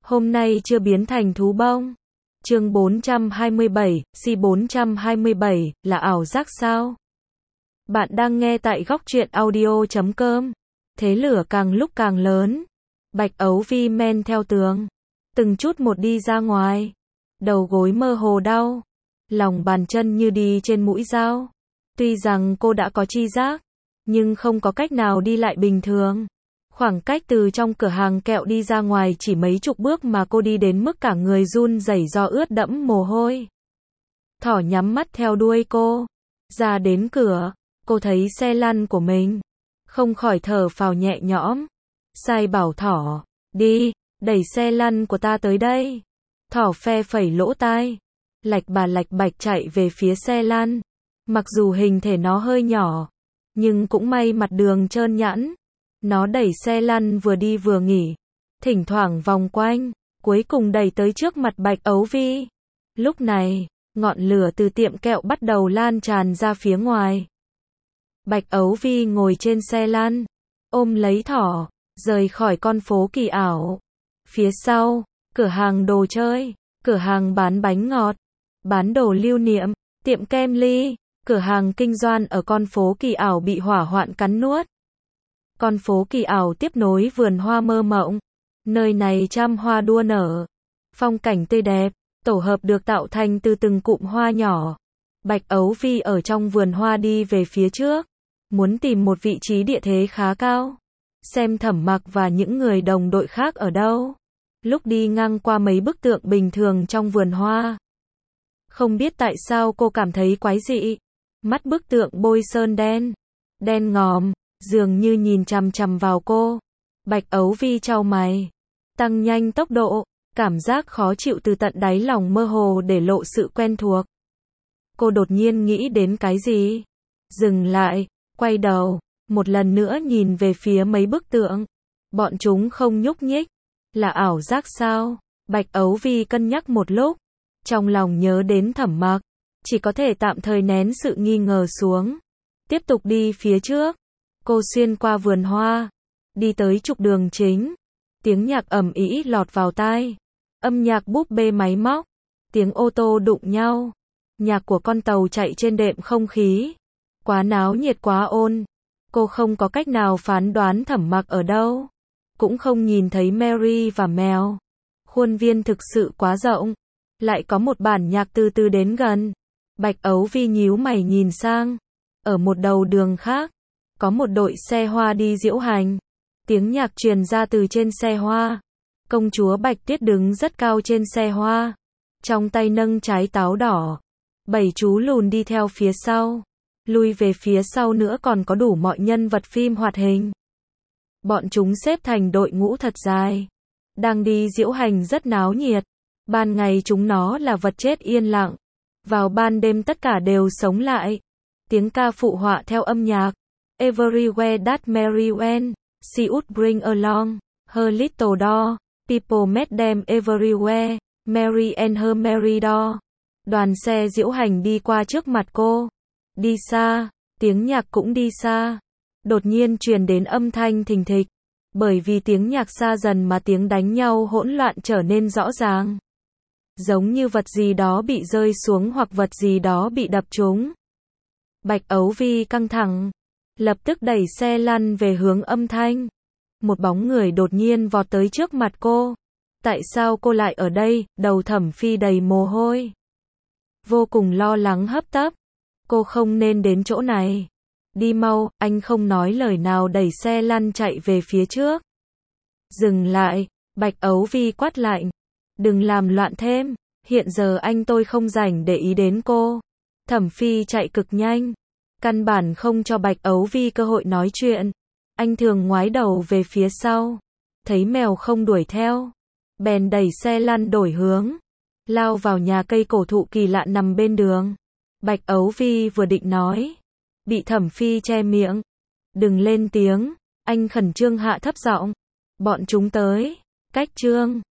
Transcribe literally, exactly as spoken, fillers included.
Hôm nay chưa biến thành thú bông. Chương bốn trăm hai mươi bảy, C bốn trăm hai mươi bảy, là ảo giác sao? Bạn đang nghe tại góc truyện audio chấm com. Thế lửa càng lúc càng lớn. Bạch Ấu Vi men theo tường. Từng chút một đi ra ngoài. Đầu gối mơ hồ đau. Lòng bàn chân như đi trên mũi dao. Tuy rằng cô đã có tri giác, nhưng không có cách nào đi lại bình thường. Khoảng cách từ trong cửa hàng kẹo đi ra ngoài chỉ mấy chục bước mà cô đi đến mức cả người run rẩy do ướt đẫm mồ hôi. Thỏ nhắm mắt theo đuôi cô. Ra đến cửa, cô thấy xe lăn của mình. Không khỏi thở phào nhẹ nhõm. Sai bảo thỏ, đi, đẩy xe lăn của ta tới đây. Thỏ phe phẩy lỗ tai. Lạch bà lạch bạch chạy về phía xe lăn. Mặc dù hình thể nó hơi nhỏ, nhưng cũng may mặt đường trơn nhẵn. Nó đẩy xe lăn vừa đi vừa nghỉ, thỉnh thoảng vòng quanh, cuối cùng đẩy tới trước mặt Bạch Ấu Vi. Lúc này, ngọn lửa từ tiệm kẹo bắt đầu lan tràn ra phía ngoài. Bạch Ấu Vi ngồi trên xe lăn, ôm lấy thỏ, rời khỏi con phố kỳ ảo. Phía sau, cửa hàng đồ chơi, cửa hàng bán bánh ngọt, bán đồ lưu niệm, tiệm kem ly, cửa hàng kinh doanh ở con phố kỳ ảo bị hỏa hoạn cắn nuốt. Con phố kỳ ảo tiếp nối vườn hoa mơ mộng. Nơi này trăm hoa đua nở. Phong cảnh tươi đẹp, tổ hợp được tạo thành từ từng cụm hoa nhỏ. Bạch Ấu Vi ở trong vườn hoa đi về phía trước. Muốn tìm một vị trí địa thế khá cao. Xem Thẩm Mặc và những người đồng đội khác ở đâu. Lúc đi ngang qua mấy bức tượng bình thường trong vườn hoa. Không biết tại sao cô cảm thấy quái dị. Mắt bức tượng bôi sơn đen. Đen ngòm. Dường như nhìn chằm chằm vào cô. Bạch Ấu Vi chau mày. Tăng nhanh tốc độ. Cảm giác khó chịu từ tận đáy lòng mơ hồ để lộ sự quen thuộc. Cô đột nhiên nghĩ đến cái gì? Dừng lại. Quay đầu. Một lần nữa nhìn về phía mấy bức tượng. Bọn chúng không nhúc nhích. Là ảo giác sao? Bạch Ấu Vi cân nhắc một lúc. Trong lòng nhớ đến Thẩm Mặc. Chỉ có thể tạm thời nén sự nghi ngờ xuống. Tiếp tục đi phía trước. Cô xuyên qua vườn hoa, đi tới trục đường chính. Tiếng nhạc ầm ĩ lọt vào tai. Âm nhạc búp bê máy móc, tiếng ô tô đụng nhau, nhạc của con tàu chạy trên đệm không khí. Quá náo nhiệt quá ồn. Cô không có cách nào phán đoán Thẩm Mặc ở đâu, cũng không nhìn thấy Mary và mèo. Khuôn viên thực sự quá rộng, lại có một bản nhạc từ từ đến gần. Bạch Ấu Vi nhíu mày nhìn sang, ở một đầu đường khác. Có một đội xe hoa đi diễu hành. Tiếng nhạc truyền ra từ trên xe hoa. Công chúa Bạch Tuyết đứng rất cao trên xe hoa. Trong tay nâng trái táo đỏ. Bảy chú lùn đi theo phía sau. Lui về phía sau nữa còn có đủ mọi nhân vật phim hoạt hình. Bọn chúng xếp thành đội ngũ thật dài. Đang đi diễu hành rất náo nhiệt. Ban ngày chúng nó là vật chết yên lặng. Vào ban đêm tất cả đều sống lại. Tiếng ca phụ họa theo âm nhạc. Everywhere that Mary went, she would bring along her little doll. People met them everywhere. Mary and her merry doll. Đoàn xe diễu hành đi qua trước mặt cô. Đi xa, tiếng nhạc cũng đi xa. Đột nhiên truyền đến âm thanh thình thịch. Bởi vì tiếng nhạc xa dần mà tiếng đánh nhau hỗn loạn trở nên rõ ràng. Giống như vật gì đó bị rơi xuống hoặc vật gì đó bị đập trúng. Bạch Ấu Vi căng thẳng. Lập tức đẩy xe lăn về hướng âm thanh. Một bóng người đột nhiên vọt tới trước mặt cô. Tại sao cô lại ở đây? Đầu Thẩm Phi đầy mồ hôi. Vô cùng lo lắng hấp tấp. Cô không nên đến chỗ này. Đi mau, anh không nói lời nào đẩy xe lăn chạy về phía trước. Dừng lại, Bạch Ấu Vi quát lạnh. Đừng làm loạn thêm, hiện giờ anh tôi không rảnh để ý đến cô. Thẩm Phi chạy cực nhanh. Căn bản không cho Bạch Ấu Vi cơ hội nói chuyện. Anh thường ngoái đầu về phía sau. Thấy mèo không đuổi theo. Bèn đẩy xe lăn đổi hướng. Lao vào nhà cây cổ thụ kỳ lạ nằm bên đường. Bạch Ấu Vi vừa định nói. Bị Thẩm Phi che miệng. Đừng lên tiếng. Anh khẩn trương hạ thấp giọng. Bọn chúng tới. Cách chương.